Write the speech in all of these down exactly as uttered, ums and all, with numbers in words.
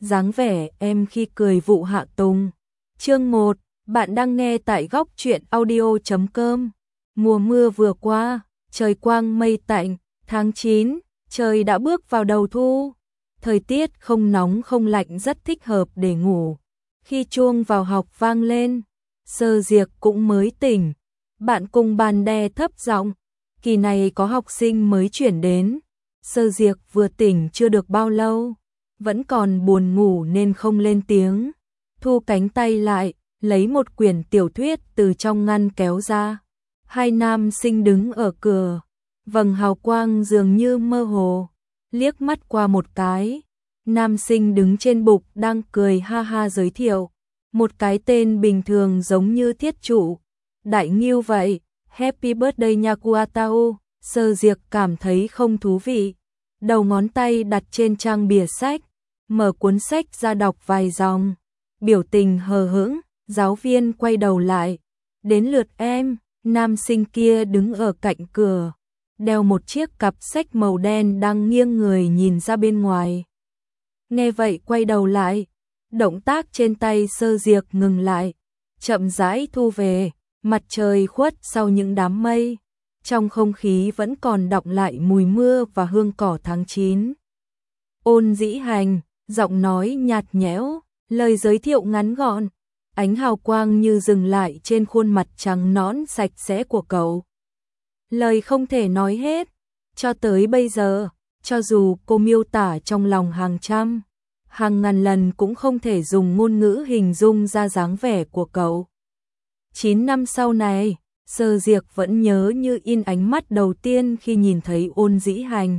dáng vẻ em khi cười vụ hạ tùng. Chương một, bạn đang nghe tại góc truyện audio chấm com. Mùa mưa vừa qua, trời quang mây tạnh, tháng chín, trời đã bước vào đầu thu. Thời tiết không nóng không lạnh rất thích hợp để ngủ. Khi chuông vào học vang lên, Sơ Diệc cũng mới tỉnh. Bạn cùng bàn đè thấp giọng, kỳ này có học sinh mới chuyển đến. Sơ Diệc vừa tỉnh chưa được bao lâu, vẫn còn buồn ngủ nên không lên tiếng. Thu cánh tay lại, lấy một quyển tiểu thuyết từ trong ngăn kéo ra. Hai nam sinh đứng ở cửa, vầng hào quang dường như mơ hồ, liếc mắt qua một cái. Nam sinh đứng trên bục đang cười ha ha giới thiệu, một cái tên bình thường giống như thiết trụ. Đại Ngưu vậy, Happy birthday nha Kuatao. Sơ Diệc cảm thấy không thú vị, đầu ngón tay đặt trên trang bìa sách, mở cuốn sách ra đọc vài dòng, biểu tình hờ hững. Giáo viên quay đầu lại, đến lượt em. Nam sinh kia đứng ở cạnh cửa, đeo một chiếc cặp sách màu đen đang nghiêng người nhìn ra bên ngoài. Nghe vậy quay đầu lại, động tác trên tay Sơ Diệc ngừng lại, chậm rãi thu về. Mặt trời khuất sau những đám mây, trong không khí vẫn còn đọng lại mùi mưa và hương cỏ tháng chín. Ôn Dĩ Hành, giọng nói nhạt nhẽo, lời giới thiệu ngắn gọn, ánh hào quang như dừng lại trên khuôn mặt trắng nõn sạch sẽ của cậu. Lời không thể nói hết, cho tới bây giờ, cho dù cô miêu tả trong lòng hàng trăm, hàng ngàn lần cũng không thể dùng ngôn ngữ hình dung ra dáng vẻ của cậu. Chín năm sau này, Sơ Diệc vẫn nhớ như in ánh mắt đầu tiên khi nhìn thấy Ôn Dĩ Hành.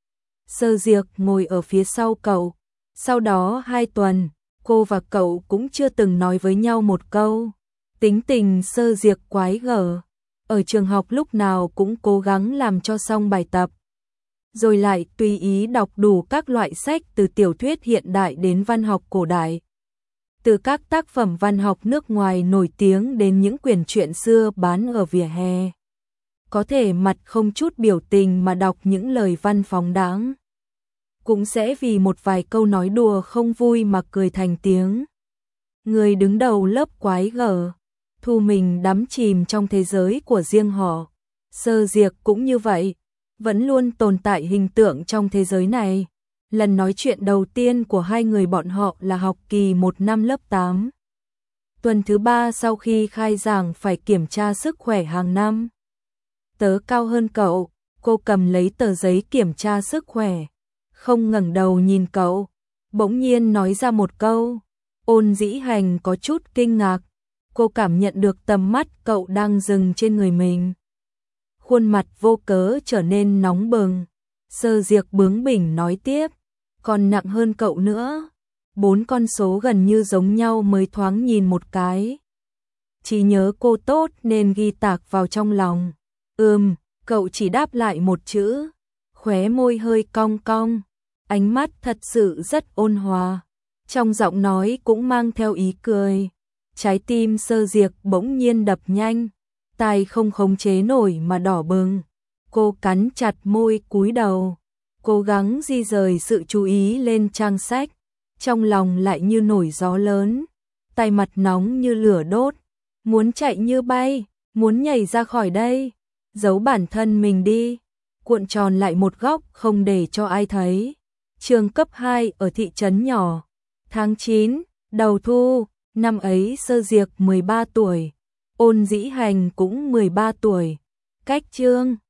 Sơ Diệc ngồi ở phía sau cậu, sau đó hai tuần, cô và cậu cũng chưa từng nói với nhau một câu. Tính tình Sơ Diệc quái gở, ở trường học lúc nào cũng cố gắng làm cho xong bài tập, rồi lại tùy ý đọc đủ các loại sách từ tiểu thuyết hiện đại đến văn học cổ đại. Từ các tác phẩm văn học nước ngoài nổi tiếng đến những quyển truyện xưa bán ở vỉa hè. Có thể mặt không chút biểu tình mà đọc những lời văn phóng đãng. Cũng sẽ vì một vài câu nói đùa không vui mà cười thành tiếng. Người đứng đầu lớp quái gở, thu mình đắm chìm trong thế giới của riêng họ. Sơ Diệc cũng như vậy, vẫn luôn tồn tại hình tượng trong thế giới này. Lần nói chuyện đầu tiên của hai người bọn họ là học kỳ một năm lớp tám. Tuần thứ ba sau khi khai giảng phải kiểm tra sức khỏe hàng năm. Tớ cao hơn cậu, cô cầm lấy tờ giấy kiểm tra sức khỏe, không ngẩng đầu nhìn cậu, bỗng nhiên nói ra một câu. Ôn Dĩ Hành có chút kinh ngạc, cô cảm nhận được tầm mắt cậu đang dừng trên người mình. Khuôn mặt vô cớ trở nên nóng bừng. Sơ Diệc bướng bỉnh nói tiếp, còn nặng hơn cậu nữa. Bốn con số gần như giống nhau mới thoáng nhìn một cái. Chỉ nhớ cô tốt nên ghi tạc vào trong lòng. Ừm, cậu chỉ đáp lại một chữ, khóe môi hơi cong cong, ánh mắt thật sự rất ôn hòa, trong giọng nói cũng mang theo ý cười. Trái tim Sơ Diệc bỗng nhiên đập nhanh, tai không khống chế nổi mà đỏ bừng. Cô cắn chặt môi cúi đầu, cố gắng di rời sự chú ý lên trang sách, trong lòng lại như nổi gió lớn, tay mặt nóng như lửa đốt, muốn chạy như bay, muốn nhảy ra khỏi đây, giấu bản thân mình đi, cuộn tròn lại một góc không để cho ai thấy. Trường cấp hai ở thị trấn nhỏ, tháng chín, đầu thu, năm ấy Sơ Diệc mười ba tuổi, Ôn Dĩ Hành cũng mười ba tuổi, cách chương